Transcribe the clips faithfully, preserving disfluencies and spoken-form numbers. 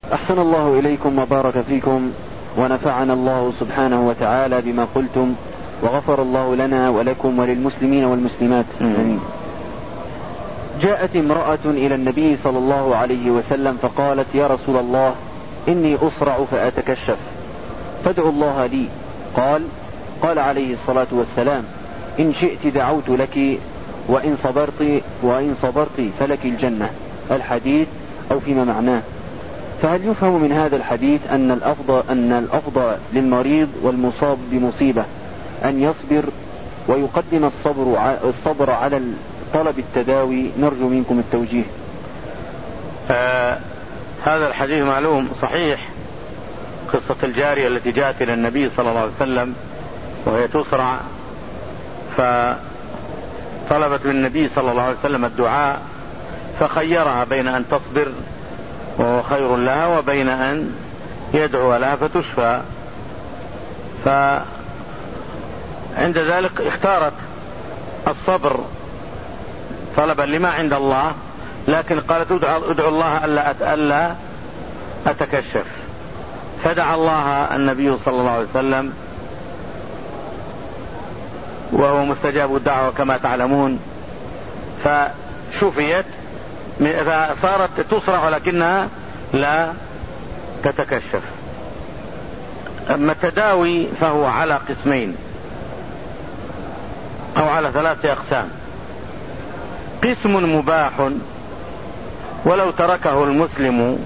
أحسن الله إليكم وبارك فيكم، ونفعنا الله سبحانه وتعالى بما قلتم، وغفر الله لنا ولكم وللمسلمين والمسلمات. آمين. جاءت امرأة إلى النبي صلى الله عليه وسلم فقالت: يا رسول الله، إني أصرع فأتكشف، فادعوا الله لي. قال قال عليه الصلاة والسلام: إن شئت دعوت لك، وإن صبرت وإن صبرت فلك الجنة. الحديث أو فيما معناه. فهل يفهم من هذا الحديث أن الأفضل, أن الأفضل للمريض والمصاب بمصيبة أن يصبر ويقدم الصبر, الصبر على طلب التداوي؟ نرجو منكم التوجيه. آه هذا الحديث معلوم صحيح، قصة الجارية التي جاءت إلى النبي صلى الله عليه وسلم وهي تسرع، فطلبت من النبي صلى الله عليه وسلم الدعاء، فخيرها بين أن تصبر وهو خير لها وبين أن يدعو لها فتشفى. فعند ذلك اختارت الصبر طلبا لما عند الله، لكن قالت: ادعو الله ألا, ألا أتكشف. فدعا الله النبي صلى الله عليه وسلم وهو مستجاب الدعوة كما تعلمون، فشفيت، فصارت تسرع لكنها لا تتكشف. أما التداوي فهو على قسمين أو على ثلاثة أقسام. قسم مباح ولو تركه المسلم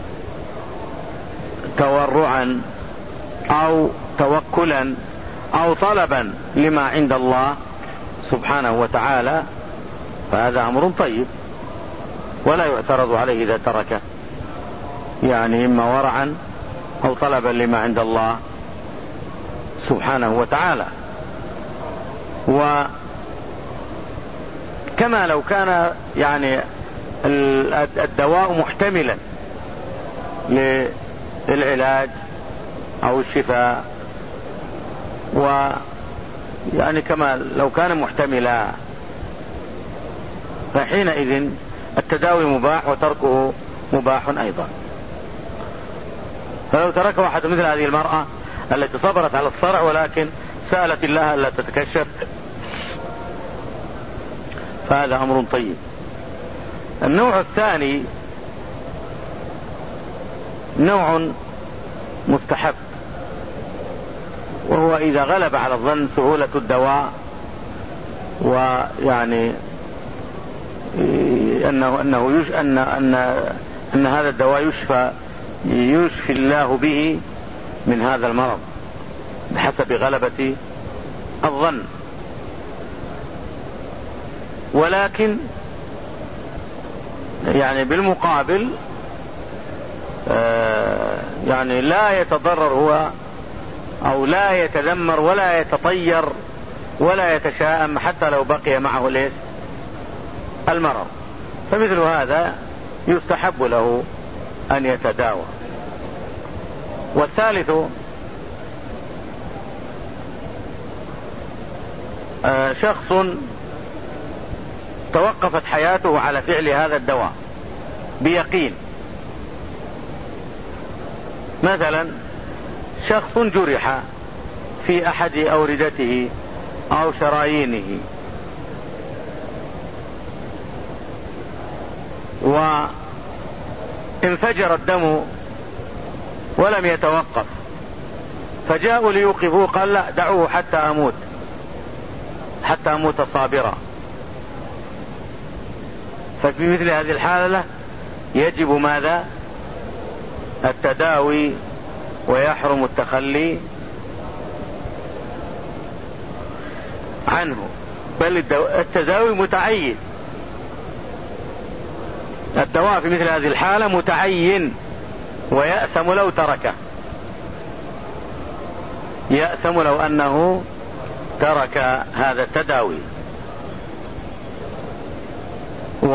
تورعا أو توكلا أو طلبا لما عند الله سبحانه وتعالى، فهذا أمر طيب ولا يعترض عليه إذا تركه، يعني إما ورعا أو طلبا لما عند الله سبحانه وتعالى. وكما لو كان يعني الدواء محتملا للعلاج أو الشفاء، ويعني كما لو كان محتملا، فحينئذ التداوي مباح وتركه مباح أيضا. فلو ترك واحد مثل هذه المرأة التي صبرت على الصرع ولكن سألت الله ألا تتكشف، فهذا أمر طيب. النوع الثاني نوع مستحب، وهو إذا غلب على الظن سهولة الدواء، ويعني أنه, أنه يش أن, أن, أن هذا الدواء يشفى يشفي الله به من هذا المرض بحسب غلبة الظن. ولكن يعني بالمقابل آه يعني لا يتضرر هو أو لا يتذمر ولا يتطير ولا يتشائم حتى لو بقي معه ليس المرض، فمثل هذا يستحب له أن يتداوى. والثالث آه شخص توقفت حياته على فعل هذا الدواء بيقين. مثلا شخص جرح في أحد أوردته أو شرايينه وانفجر الدم ولم يتوقف، فجاءوا ليوقفوه، قال: لا، دعوه حتى أموت حتى أموت صابرا. ففي مثل هذه الحالة يجب ماذا؟ التداوي، ويحرم التخلي عنه، بل التداوي متعين. الدواء في مثل هذه الحالة متعين، ويأثم لو تركه، يأثم لو أنه ترك هذا التداوي. و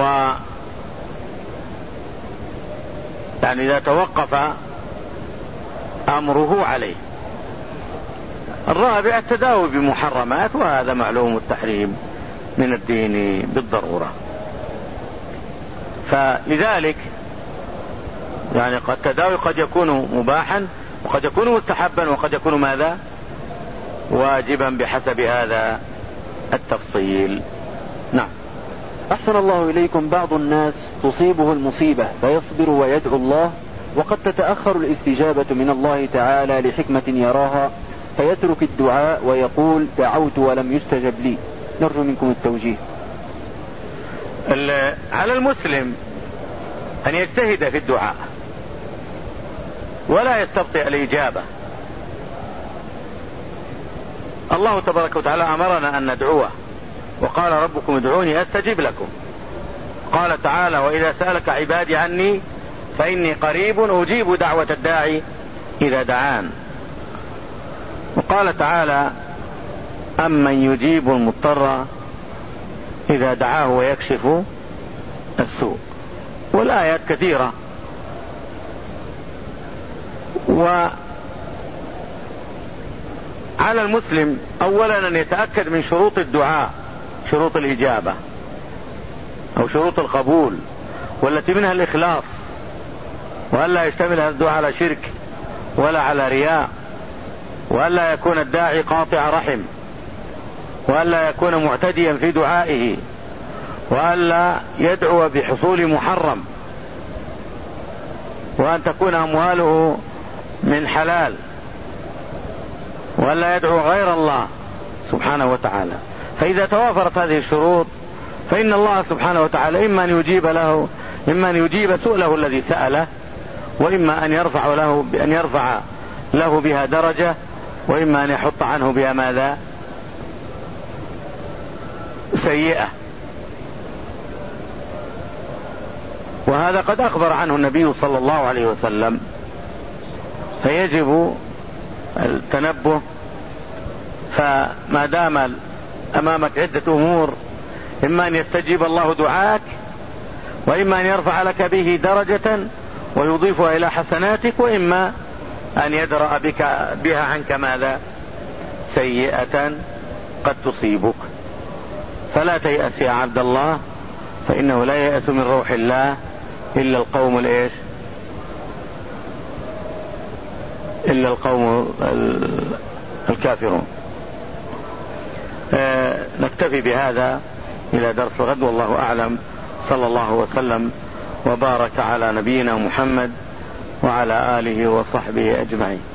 يعني إذا توقف أمره عليه. الرابع التداوي بمحرمات، وهذا معلوم التحريم من الدين بالضرورة. فلذلك يعني قد التداوي قد يكون مباحا وقد يكون مستحبا وقد يكون ماذا؟ واجبا بحسب هذا التفصيل. نعم. أحسن الله إليكم. بعض الناس تصيبه المصيبة فيصبر ويدعو الله، وقد تتأخر الاستجابة من الله تعالى لحكمة يراها، فيترك الدعاء ويقول دعوت ولم يستجب لي. نرجو منكم التوجيه. على المسلم أن يجتهد في الدعاء ولا يستبطئ الإجابة. الله تبارك وتعالى أمرنا أن ندعوه، وقال ربكم ادعوني أستجب لكم. قال تعالى وإذا سألك عبادي عني فإني قريب أجيب دعوة الداعي إذا دعان. وقال تعالى أمن يجيب المضطر إذا دعاه ويكشف السوء. والآيات كثيرة. وعلى المسلم أولا أن يتأكد من شروط الدعاء، شروط الإجابة أو شروط القبول، والتي منها الإخلاص، وألا يشتمل هذا الدعاء على شرك ولا على رياء، وألا يكون الداعي قاطع رحم، وألا يكون معتديا في دعائه، وألا يدعو بحصول محرم، وأن تكون أمواله من حلال، وألا يدعو غير الله سبحانه وتعالى. فإذا توافرت هذه الشروط فإن الله سبحانه وتعالى إما أن يجيب له إما أن يجيب سؤله الذي سأله، وإما أن يرفع له أن يرفع له بها درجة، وإما أن يحط عنه بها ماذا؟ سيئة. وهذا قد أخبر عنه النبي صلى الله عليه وسلم، فيجب التنبه. فما دام أمامك عدة أمور، إما أن يستجيب الله دعاك، وإما أن يرفع لك به درجة ويضيفها إلى حسناتك، وإما أن يدرأ بك بها عنك ماذا؟ سيئة قد تصيبك. فلا تيأس يا عبد الله، فإنه لا ييأس من روح الله إلا القوم الإيش؟ إلا القوم الكافرون. آه نكتفي بهذا إلى درس غد، والله أعلم. صلى الله وسلم وبارك على نبينا محمد وعلى آله وصحبه أجمعين.